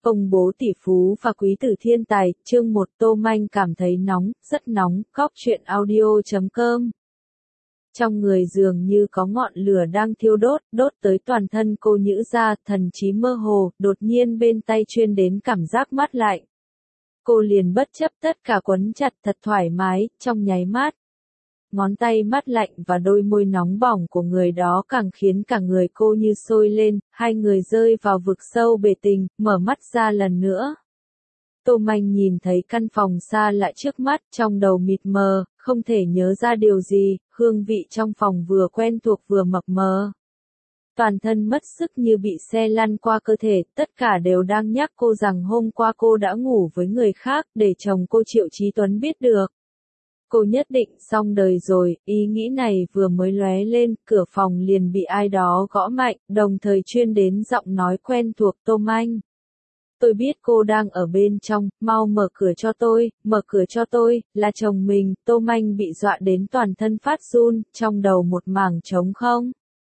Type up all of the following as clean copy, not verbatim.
Công bố tỷ phú và quý tử thiên tài, chương 1 Tô Manh cảm thấy nóng, rất nóng, Cóc truyện audio.com. Trong người dường như có ngọn lửa đang thiêu đốt, đốt tới toàn thân cô nhữ ra, thần trí mơ hồ, đột nhiên bên tay truyền đến cảm giác mát lạnh. Cô liền bất chấp tất cả quấn chặt thật thoải mái, trong nháy mắt. Ngón tay mát lạnh và đôi môi nóng bỏng của người đó càng khiến cả người cô như sôi lên, hai người rơi vào vực sâu bể tình, mở mắt ra lần nữa. Tô Manh nhìn thấy căn phòng xa lạ trước mắt, trong đầu mịt mờ, không thể nhớ ra điều gì, hương vị trong phòng vừa quen thuộc vừa mập mờ. Toàn thân mất sức như bị xe lăn qua cơ thể, tất cả đều đang nhắc cô rằng hôm qua cô đã ngủ với người khác, để chồng cô Triệu Chí Tuấn biết được. Cô nhất định xong đời rồi, ý nghĩ này vừa mới lóe lên, cửa phòng liền bị ai đó gõ mạnh, đồng thời truyền đến giọng nói quen thuộc Tô Manh. Tôi biết cô đang ở bên trong, mau mở cửa cho tôi, là chồng mình. Tô Manh bị dọa đến toàn thân phát run, trong đầu một mảng trống không.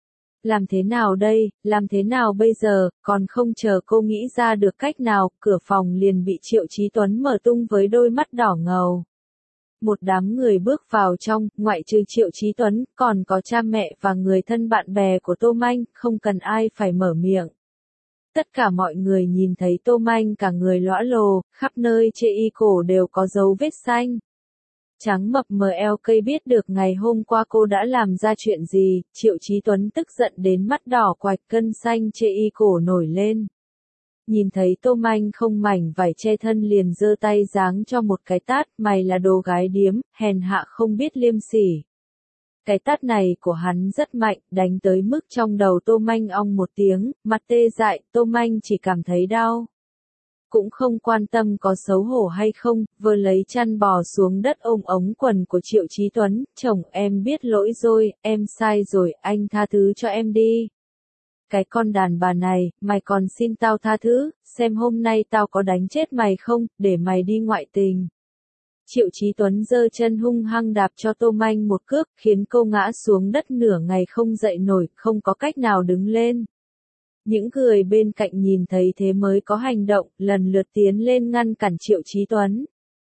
Làm thế nào đây, làm thế nào bây giờ, còn không chờ cô nghĩ ra được cách nào, cửa phòng liền bị Triệu Chí Tuấn mở tung với đôi mắt đỏ ngầu. Một đám người bước vào trong, ngoại trừ Triệu Chí Tuấn, còn có cha mẹ và người thân bạn bè của Tô Manh, không cần ai phải mở miệng. Tất cả mọi người nhìn thấy Tô Manh cả người lõa lồ, khắp nơi trên y cổ đều có dấu vết xanh. Trắng mập mờ eo cây biết được ngày hôm qua cô đã làm ra chuyện gì, Triệu Chí Tuấn tức giận đến mắt đỏ quạch, cân xanh trên y cổ nổi lên. Nhìn thấy Tô Manh không mảnh vải che thân liền giơ tay giáng cho một cái tát, mày là đồ gái điếm, hèn hạ không biết liêm sỉ. Cái tát này của hắn rất mạnh, đánh tới mức trong đầu Tô Manh ong một tiếng, mặt tê dại, Tô Manh chỉ cảm thấy đau. Cũng không quan tâm có xấu hổ hay không, vừa lấy chăn bò xuống đất ôm ống quần của Triệu Chí Tuấn, chồng em biết lỗi rồi, em sai rồi, anh tha thứ cho em đi. Cái con đàn bà này, mày còn xin tao tha thứ, xem hôm nay tao có đánh chết mày không, để mày đi ngoại tình. Triệu Chí Tuấn giơ chân hung hăng đạp cho Tô Manh một cước, khiến cô ngã xuống đất nửa ngày không dậy nổi, không có cách nào đứng lên. Những người bên cạnh nhìn thấy thế mới có hành động, lần lượt tiến lên ngăn cản Triệu Chí Tuấn.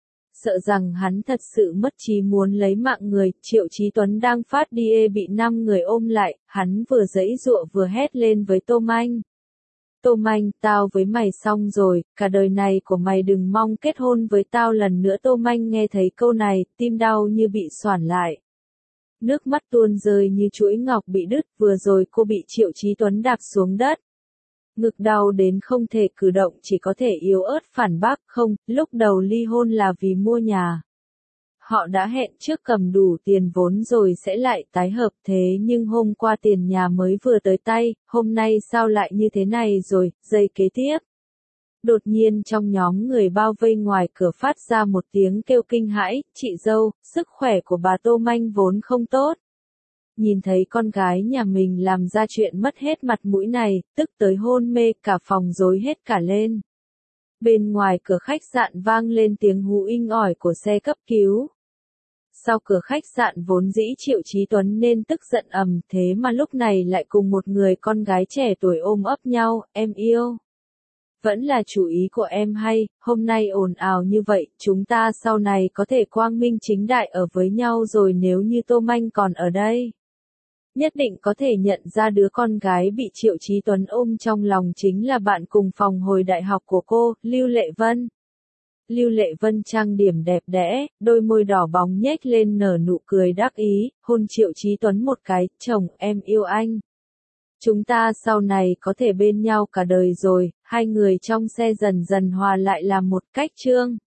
Sợ rằng hắn thật sự mất trí muốn lấy mạng người, Triệu Chí Tuấn đang phát điên bị 5 người ôm lại, hắn vừa giãy giụa vừa hét lên với Tô Manh. Tô Manh, tao với mày xong rồi, cả đời này của mày đừng mong kết hôn với tao lần nữa. Tô Manh nghe thấy câu này, tim đau như bị xoản lại. Nước mắt tuôn rơi như chuỗi ngọc bị đứt, vừa rồi cô bị Triệu Chí Tuấn đạp xuống đất. Ngực đau đến không thể cử động, chỉ có thể yếu ớt phản bác, không, lúc đầu ly hôn là vì mua nhà. Họ đã hẹn trước cầm đủ tiền vốn rồi sẽ lại tái hợp, thế nhưng hôm qua tiền nhà mới vừa tới tay, hôm nay sao lại như thế này rồi, giây kế tiếp. Đột nhiên trong nhóm người bao vây ngoài cửa phát ra một tiếng kêu kinh hãi, chị dâu, sức khỏe của bà Tô Manh vốn không tốt. Nhìn thấy con gái nhà mình làm ra chuyện mất hết mặt mũi này, tức tới hôn mê, cả phòng rối hết cả lên. Bên ngoài cửa khách sạn vang lên tiếng hú inh ỏi của xe cấp cứu. Sau cửa khách sạn vốn dĩ Triệu Chí Tuấn nên tức giận ầm, thế mà lúc này lại cùng một người con gái trẻ tuổi ôm ấp nhau, em yêu. Vẫn là chủ ý của em hay, hôm nay ồn ào như vậy, chúng ta sau này có thể quang minh chính đại ở với nhau rồi. Nếu như Tô Manh còn ở đây, nhất định có thể nhận ra đứa con gái bị Triệu Chí Tuấn ôm trong lòng chính là bạn cùng phòng hồi đại học của cô, Lưu Lệ Vân. Lưu Lệ Vân trang điểm đẹp đẽ, đôi môi đỏ bóng nhếch lên nở nụ cười đắc ý, hôn Triệu Chí Tuấn một cái, chồng, em yêu anh. Chúng ta sau này có thể bên nhau cả đời rồi, hai người trong xe dần dần hòa lại làm một cách trương.